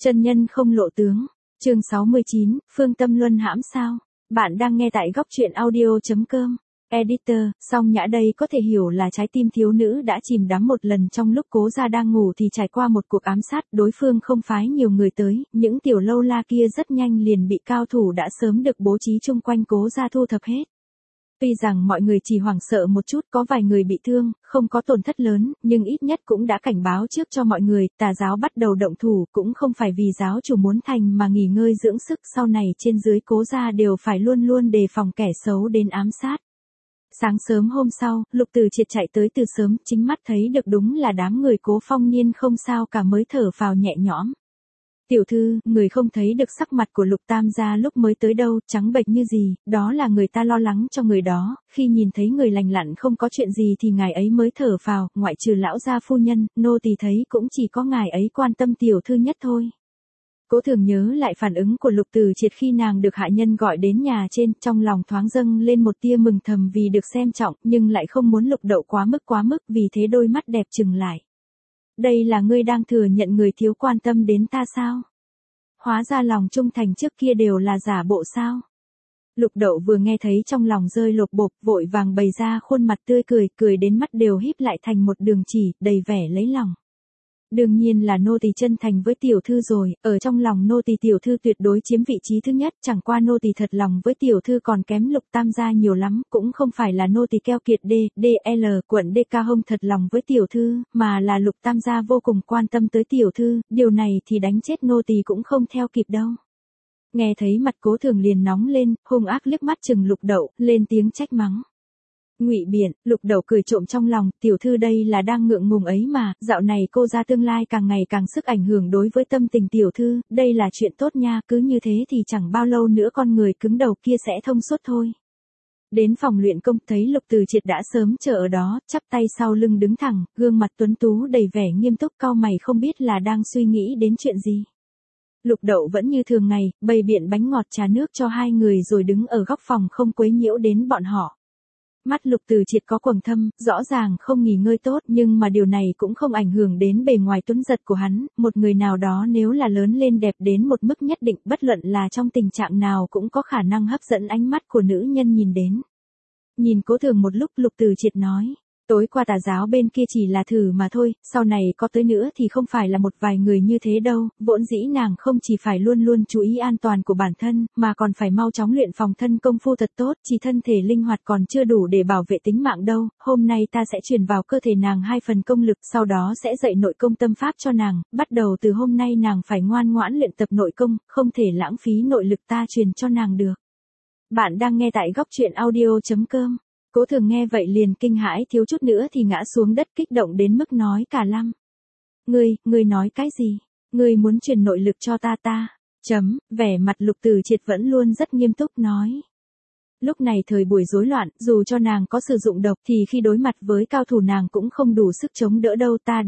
Chân nhân không lộ tướng. Chương 69, Phương Tâm Luân hãm sao? Bạn đang nghe tại góc truyện audio.com. Editor, Song Nhã đây có thể hiểu là trái tim thiếu nữ đã chìm đắm một lần trong lúc Cố Gia đang ngủ thì trải qua một cuộc ám sát, đối phương không phái nhiều người tới, những tiểu lâu la kia rất nhanh liền bị cao thủ đã sớm được bố trí chung quanh Cố Gia thu thập hết. Tuy rằng mọi người chỉ hoảng sợ một chút, có vài người bị thương, không có tổn thất lớn, nhưng ít nhất cũng đã cảnh báo trước cho mọi người, tà giáo bắt đầu động thủ, cũng không phải vì giáo chủ muốn thành mà nghỉ ngơi dưỡng sức, sau này trên dưới Cố Gia đều phải luôn luôn đề phòng kẻ xấu đến ám sát. Sáng sớm hôm sau, Lục Từ Triệt chạy tới từ sớm, chính mắt thấy được đúng là đám người Cố Phong Niên không sao cả mới thở phào nhẹ nhõm. Tiểu thư, người không thấy được sắc mặt của Lục Tam gia lúc mới tới đâu, trắng bệch như gì, đó là người ta lo lắng cho người đó, khi nhìn thấy người lành lặn không có chuyện gì thì ngài ấy mới thở phào, ngoại trừ lão gia phu nhân, nô tỳ thấy cũng chỉ có ngài ấy quan tâm tiểu thư nhất thôi. Cố Thường nhớ lại phản ứng của Lục Từ Triệt khi nàng được hạ nhân gọi đến nhà trên, trong lòng thoáng dâng lên một tia mừng thầm vì được xem trọng, nhưng lại không muốn Lục Đậu quá mức, vì thế đôi mắt đẹp trừng lại. Đây là ngươi đang thừa nhận người thiếu quan tâm đến ta sao? Hóa ra lòng trung thành trước kia đều là giả bộ sao? Lục Đậu vừa nghe thấy trong lòng rơi lột bột, vội vàng bày ra khuôn mặt tươi cười, cười đến mắt đều híp lại thành một đường chỉ, đầy vẻ lấy lòng. Đương nhiên là nô tỳ chân thành với tiểu thư rồi, ở trong lòng nô tỳ tiểu thư tuyệt đối chiếm vị trí thứ nhất, chẳng qua nô tỳ thật lòng với tiểu thư còn kém Lục Tam gia nhiều lắm, cũng không phải là nô tỳ keo kiệt DL quận DK hông thật lòng với tiểu thư, mà là Lục Tam gia vô cùng quan tâm tới tiểu thư, điều này thì đánh chết nô tỳ cũng không theo kịp đâu. Nghe thấy mặt Cố Thường liền nóng lên, hung ác liếc mắt chừng Lục Đậu, lên tiếng trách mắng. Ngụy biện, Lục Đậu cười trộm trong lòng, tiểu thư đây là đang ngượng ngùng ấy mà, dạo này cô ra tương lai càng ngày càng sức ảnh hưởng đối với tâm tình tiểu thư, đây là chuyện tốt nha, cứ như thế thì chẳng bao lâu nữa con người cứng đầu kia sẽ thông suốt thôi. Đến phòng luyện công thấy Lục Từ Triệt đã sớm chờ ở đó, chắp tay sau lưng đứng thẳng, gương mặt tuấn tú đầy vẻ nghiêm túc, cau mày không biết là đang suy nghĩ đến chuyện gì. Lục Đậu vẫn như thường ngày, bày biện bánh ngọt trà nước cho hai người rồi đứng ở góc phòng không quấy nhiễu đến bọn họ. Mắt Lục Từ Triệt có quầng thâm, rõ ràng không nghỉ ngơi tốt nhưng mà điều này cũng không ảnh hưởng đến bề ngoài tuấn giật của hắn, một người nào đó nếu là lớn lên đẹp đến một mức nhất định bất luận là trong tình trạng nào cũng có khả năng hấp dẫn ánh mắt của nữ nhân nhìn đến. Nhìn Cố Thường một lúc Lục Từ Triệt nói. Tối qua tà giáo bên kia chỉ là thử mà thôi, sau này có tới nữa thì không phải là một vài người như thế đâu, vốn dĩ nàng không chỉ phải luôn luôn chú ý an toàn của bản thân, mà còn phải mau chóng luyện phòng thân công phu thật tốt, chỉ thân thể linh hoạt còn chưa đủ để bảo vệ tính mạng đâu, hôm nay ta sẽ truyền vào cơ thể nàng 2 phần công lực, sau đó sẽ dạy nội công tâm pháp cho nàng, bắt đầu từ hôm nay nàng phải ngoan ngoãn luyện tập nội công, không thể lãng phí nội lực ta truyền cho nàng được. Bạn đang nghe tại góc truyện audio.com. Cố Thường nghe vậy liền kinh hãi thiếu chút nữa thì ngã xuống đất kích động đến mức nói cả lăm. Ngươi nói cái gì? Ngươi muốn truyền nội lực cho ta? Vẻ mặt Lục Từ Triệt vẫn luôn rất nghiêm túc nói. Lúc này thời buổi rối loạn, dù cho nàng có sử dụng độc thì khi đối mặt với cao thủ nàng cũng không đủ sức chống đỡ đâu ta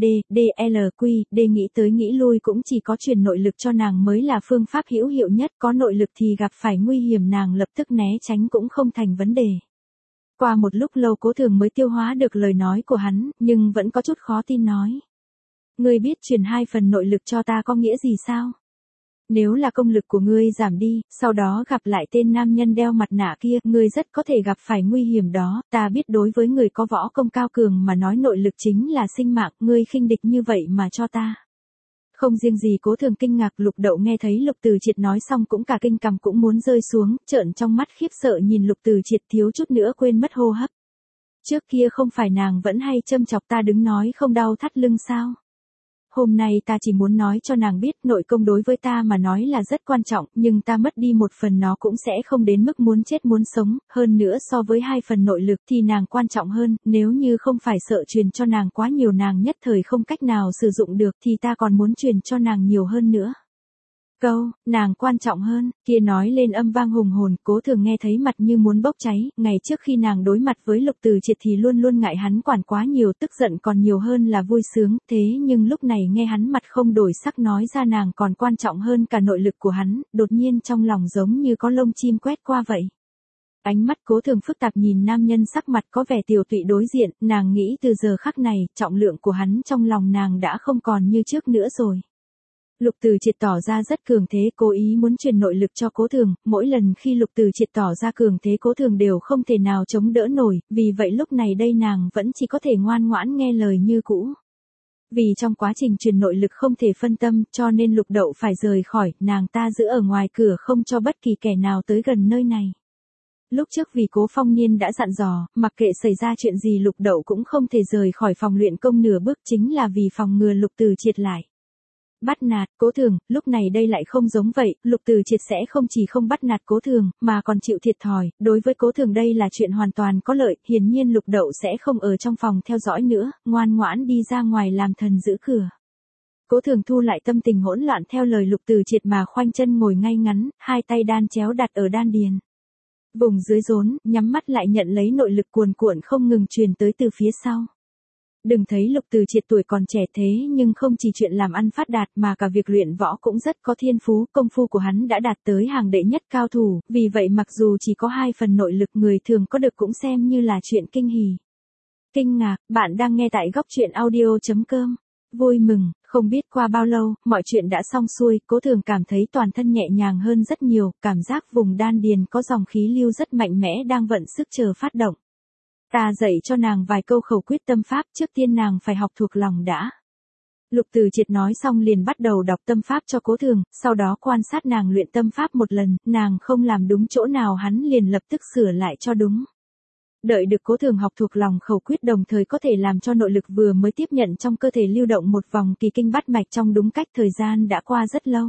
nghĩ tới nghĩ lui cũng chỉ có truyền nội lực cho nàng mới là phương pháp hữu hiệu nhất, có nội lực thì gặp phải nguy hiểm nàng lập tức né tránh cũng không thành vấn đề. Qua một lúc lâu Cố Thường mới tiêu hóa được lời nói của hắn, nhưng vẫn có chút khó tin nói. Ngươi biết truyền 2 phần nội lực cho ta có nghĩa gì sao? Nếu là công lực của ngươi giảm đi, sau đó gặp lại tên nam nhân đeo mặt nạ kia, ngươi rất có thể gặp phải nguy hiểm đó, ta biết đối với người có võ công cao cường mà nói nội lực chính là sinh mạng, ngươi khinh địch như vậy mà cho ta. Không riêng gì Cố Thường kinh ngạc, Lục Đậu nghe thấy Lục Từ Triệt nói xong cũng cả kinh cằm cũng muốn rơi xuống, trợn trong mắt khiếp sợ nhìn Lục Từ Triệt thiếu chút nữa quên mất hô hấp. Trước kia không phải nàng vẫn hay châm chọc ta đứng nói không đau thắt lưng sao? Hôm nay ta chỉ muốn nói cho nàng biết nội công đối với ta mà nói là rất quan trọng, nhưng ta mất đi một phần nó cũng sẽ không đến mức muốn chết muốn sống, hơn nữa so với 2 phần nội lực thì nàng quan trọng hơn, nếu như không phải sợ truyền cho nàng quá nhiều nàng nhất thời không cách nào sử dụng được thì ta còn muốn truyền cho nàng nhiều hơn nữa. Câu, nàng quan trọng hơn, kia nói lên âm vang hùng hồn, Cố Thường nghe thấy mặt như muốn bốc cháy, ngày trước khi nàng đối mặt với Lục Từ Triệt thì luôn luôn ngại hắn quản quá nhiều, tức giận còn nhiều hơn là vui sướng, thế nhưng lúc này nghe hắn mặt không đổi sắc nói ra nàng còn quan trọng hơn cả nội lực của hắn, đột nhiên trong lòng giống như có lông chim quét qua vậy. Ánh mắt Cố Thường phức tạp nhìn nam nhân sắc mặt có vẻ tiều tụy đối diện, nàng nghĩ từ giờ khắc này, trọng lượng của hắn trong lòng nàng đã không còn như trước nữa rồi. Lục Từ Triệt tỏ ra rất cường thế, cố ý muốn truyền nội lực cho Cố Thường, mỗi lần khi Lục Từ Triệt tỏ ra cường thế Cố Thường đều không thể nào chống đỡ nổi, vì vậy lúc này đây nàng vẫn chỉ có thể ngoan ngoãn nghe lời như cũ. Vì trong quá trình truyền nội lực không thể phân tâm, cho nên Lục Đậu phải rời khỏi, nàng ta giữ ở ngoài cửa không cho bất kỳ kẻ nào tới gần nơi này. Lúc trước vì Cố Phong Niên đã dặn dò, mặc kệ xảy ra chuyện gì Lục Đậu cũng không thể rời khỏi phòng luyện công nửa bước, chính là vì phòng ngừa Lục Từ Triệt lại bắt nạt Cố Thường. Lúc này đây lại không giống vậy, Lục Từ Triệt sẽ không chỉ không bắt nạt Cố Thường, mà còn chịu thiệt thòi, đối với Cố Thường đây là chuyện hoàn toàn có lợi, hiển nhiên Lục Đậu sẽ không ở trong phòng theo dõi nữa, ngoan ngoãn đi ra ngoài làm thần giữ cửa. Cố Thường thu lại tâm tình hỗn loạn theo lời Lục Từ Triệt mà khoanh chân ngồi ngay ngắn, hai tay đan chéo đặt ở đan điền. Vùng dưới rốn, nhắm mắt lại nhận lấy nội lực cuồn cuộn không ngừng truyền tới từ phía sau. Đừng thấy Lục Từ Triệt tuổi còn trẻ thế nhưng không chỉ chuyện làm ăn phát đạt mà cả việc luyện võ cũng rất có thiên phú, công phu của hắn đã đạt tới hàng đệ nhất cao thủ, vì vậy mặc dù chỉ có 2 phần nội lực người thường có được cũng xem như là chuyện kinh hỉ. Kinh ngạc, bạn đang nghe tại góc truyện audio.com. Vui mừng, không biết qua bao lâu, mọi chuyện đã xong xuôi, Cố Thường cảm thấy toàn thân nhẹ nhàng hơn rất nhiều, cảm giác vùng đan điền có dòng khí lưu rất mạnh mẽ đang vận sức chờ phát động. Ta dạy cho nàng vài câu khẩu quyết tâm pháp, trước tiên nàng phải học thuộc lòng đã. Lục Từ Triệt nói xong liền bắt đầu đọc tâm pháp cho Cố Thường, sau đó quan sát nàng luyện tâm pháp một lần, nàng không làm đúng chỗ nào hắn liền lập tức sửa lại cho đúng. Đợi được Cố Thường học thuộc lòng khẩu quyết đồng thời có thể làm cho nội lực vừa mới tiếp nhận trong cơ thể lưu động một vòng kỳ kinh bát mạch trong đúng cách, thời gian đã qua rất lâu.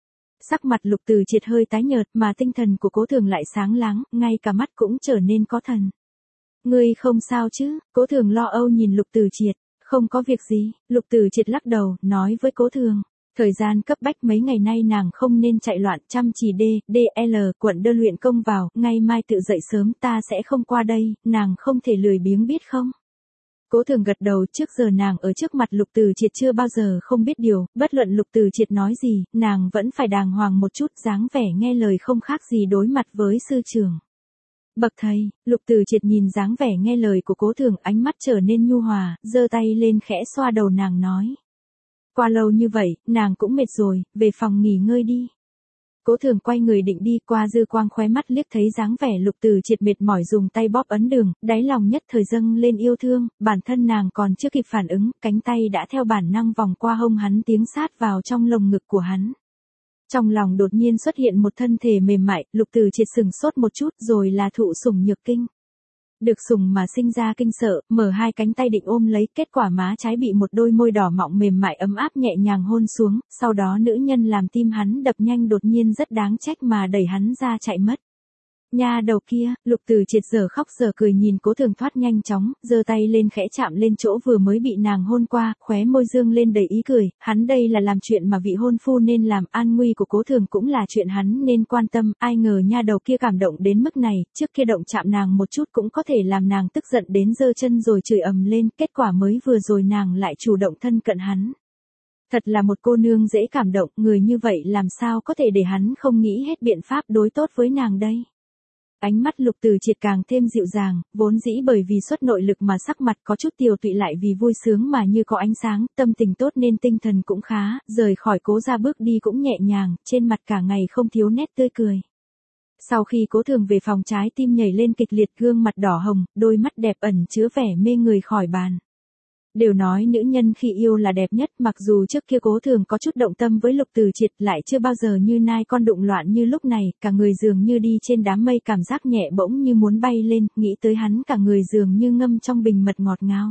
Sắc mặt Lục Từ Triệt hơi tái nhợt mà tinh thần của Cố Thường lại sáng láng, ngay cả mắt cũng trở nên có thần. Ngươi không sao chứ? Cố Thường lo âu nhìn Lục Từ Triệt. Không có việc gì, Lục Từ Triệt lắc đầu, nói với Cố Thường. Thời gian cấp bách mấy ngày nay nàng không nên chạy loạn, chăm chỉ DL quận đơn luyện công vào, ngày mai tự dậy sớm, ta sẽ không qua đây, nàng không thể lười biếng biết không? Cố Thường gật đầu, trước giờ nàng ở trước mặt Lục Từ Triệt chưa bao giờ không biết điều, bất luận Lục Từ Triệt nói gì, nàng vẫn phải đàng hoàng một chút, dáng vẻ nghe lời không khác gì đối mặt với sư trưởng. Bậc thầy, Lục Từ Triệt nhìn dáng vẻ nghe lời của Cố Thường, ánh mắt trở nên nhu hòa, giơ tay lên khẽ xoa đầu nàng nói. Qua lâu như vậy, nàng cũng mệt rồi, về phòng nghỉ ngơi đi. Cố Thường quay người định đi, qua dư quang khóe mắt liếc thấy dáng vẻ Lục Từ Triệt mệt mỏi dùng tay bóp ấn đường, đáy lòng nhất thời dâng lên yêu thương, bản thân nàng còn chưa kịp phản ứng, cánh tay đã theo bản năng vòng qua hông hắn tiến sát vào trong lồng ngực của hắn. Trong lòng đột nhiên xuất hiện một thân thể mềm mại, Lục Từ Triệt sừng sốt một chút rồi là thụ sủng nhược kinh. Được sủng mà sinh ra kinh sợ, mở hai cánh tay định ôm lấy, kết quả má trái bị một đôi môi đỏ mọng mềm mại ấm áp nhẹ nhàng hôn xuống, sau đó nữ nhân làm tim hắn đập nhanh đột nhiên rất đáng trách mà đẩy hắn ra chạy mất. Nha đầu kia, Lục Từ Triệt giờ khóc giờ cười nhìn Cố Thường thoát nhanh chóng, giơ tay lên khẽ chạm lên chỗ vừa mới bị nàng hôn qua, khóe môi dương lên đầy ý cười, hắn đây là làm chuyện mà vị hôn phu nên làm, an nguy của Cố Thường cũng là chuyện hắn nên quan tâm, ai ngờ nha đầu kia cảm động đến mức này, trước kia động chạm nàng một chút cũng có thể làm nàng tức giận đến giơ chân rồi chửi ầm lên, kết quả mới vừa rồi nàng lại chủ động thân cận hắn. Thật là một cô nương dễ cảm động, người như vậy làm sao có thể để hắn không nghĩ hết biện pháp đối tốt với nàng đây. Ánh mắt Lục Từ Triệt càng thêm dịu dàng, vốn dĩ bởi vì xuất nội lực mà sắc mặt có chút tiều tụy lại vì vui sướng mà như có ánh sáng, tâm tình tốt nên tinh thần cũng khá, rời khỏi Cố ra bước đi cũng nhẹ nhàng, trên mặt cả ngày không thiếu nét tươi cười. Sau khi Cố Thường về phòng trái tim nhảy lên kịch liệt, gương mặt đỏ hồng, đôi mắt đẹp ẩn chứa vẻ mê người khỏi bàn. Đều nói nữ nhân khi yêu là đẹp nhất, mặc dù trước kia Cố Thường có chút động tâm với Lục Từ Triệt lại chưa bao giờ như nai con đụng loạn như lúc này, cả người dường như đi trên đám mây, cảm giác nhẹ bỗng như muốn bay lên, nghĩ tới hắn cả người dường như ngâm trong bình mật ngọt ngào.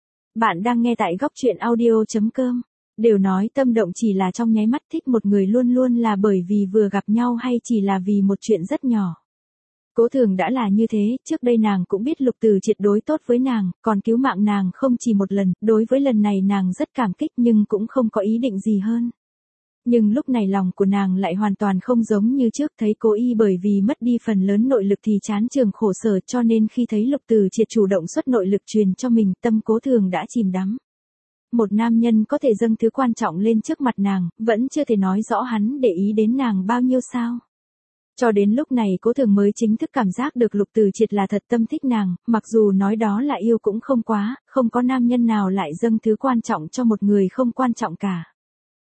Bạn đang nghe tại góc truyện audio.com. Đều nói tâm động chỉ là trong nháy mắt, thích một người luôn luôn là bởi vì vừa gặp nhau hay chỉ là vì một chuyện rất nhỏ. Cố Thường đã là như thế, trước đây nàng cũng biết Lục Từ Triệt đối tốt với nàng, còn cứu mạng nàng không chỉ một lần, đối với lần này nàng rất cảm kích nhưng cũng không có ý định gì hơn. Nhưng lúc này lòng của nàng lại hoàn toàn không giống như trước, thấy Cố Y bởi vì mất đi phần lớn nội lực thì chán trường khổ sở, cho nên khi thấy Lục Từ Triệt chủ động xuất nội lực truyền cho mình, tâm Cố Thường đã chìm đắm. Một nam nhân có thể dâng thứ quan trọng lên trước mặt nàng, vẫn chưa thể nói rõ hắn để ý đến nàng bao nhiêu sao. Cho đến lúc này Cố Thường mới chính thức cảm giác được Lục Từ Triệt là thật tâm thích nàng, mặc dù nói đó là yêu cũng không quá, không có nam nhân nào lại dâng thứ quan trọng cho một người không quan trọng cả.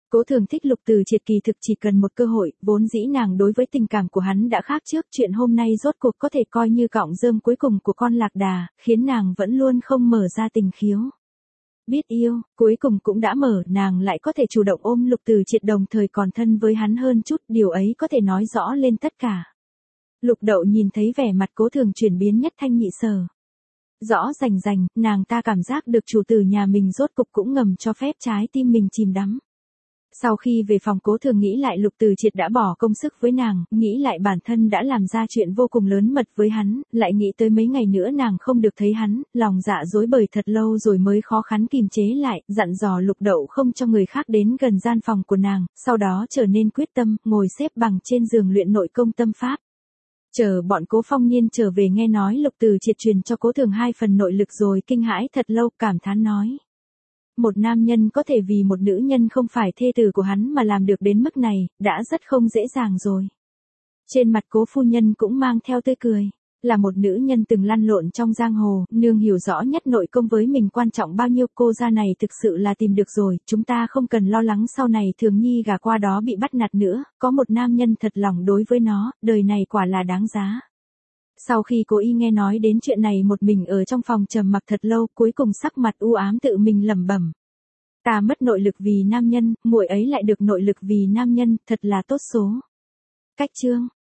Cố Thường thích Lục Từ Triệt kỳ thực chỉ cần một cơ hội, vốn dĩ nàng đối với tình cảm của hắn đã khác trước, chuyện hôm nay rốt cuộc có thể coi như cọng rơm cuối cùng của con lạc đà, khiến nàng vẫn luôn không mở ra tình khiếu. Biết yêu, cuối cùng cũng đã mở, nàng lại có thể chủ động ôm Lục Từ Triệt đồng thời còn thân với hắn hơn chút, điều ấy có thể nói rõ lên tất cả. Lục Đậu nhìn thấy vẻ mặt Cố Thường chuyển biến nhất thanh nhị sở. Rõ rành rành, nàng ta cảm giác được chủ tử nhà mình rốt cục cũng ngầm cho phép trái tim mình chìm đắm. Sau khi về phòng Cố Thường nghĩ lại Lục Từ Triệt đã bỏ công sức với nàng, nghĩ lại bản thân đã làm ra chuyện vô cùng lớn mật với hắn, lại nghĩ tới mấy ngày nữa nàng không được thấy hắn, lòng dạ dối bời thật lâu rồi mới khó khăn kìm chế lại, dặn dò Lục Đậu không cho người khác đến gần gian phòng của nàng, sau đó trở nên quyết tâm, ngồi xếp bằng trên giường luyện nội công tâm pháp. Chờ bọn Cố Phong Niên trở về nghe nói Lục Từ Triệt truyền cho Cố Thường 2 phần nội lực rồi kinh hãi thật lâu, cảm thán nói. Một nam nhân có thể vì một nữ nhân không phải thê tử của hắn mà làm được đến mức này, đã rất không dễ dàng rồi. Trên mặt Cố phu nhân cũng mang theo tươi cười. Là một nữ nhân từng lăn lộn trong giang hồ, nương hiểu rõ nhất nội công với mình quan trọng bao nhiêu, cô gia này thực sự là tìm được rồi, chúng ta không cần lo lắng sau này Thường Nhi gả qua đó bị bắt nạt nữa, có một nam nhân thật lòng đối với nó, đời này quả là đáng giá. Sau khi Cố Y nghe nói đến chuyện này một mình ở trong phòng trầm mặc thật lâu, cuối cùng sắc mặt u ám tự mình lẩm bẩm. Ta mất nội lực vì nam nhân, muội ấy lại được nội lực vì nam nhân, thật là tốt số. Cách chương